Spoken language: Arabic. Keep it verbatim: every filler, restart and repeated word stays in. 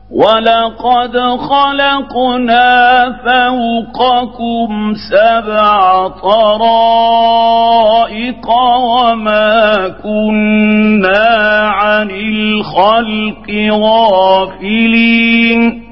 ولقد خلقنا فوقكم سبع طرائق وما كنا عن الخلق غافلين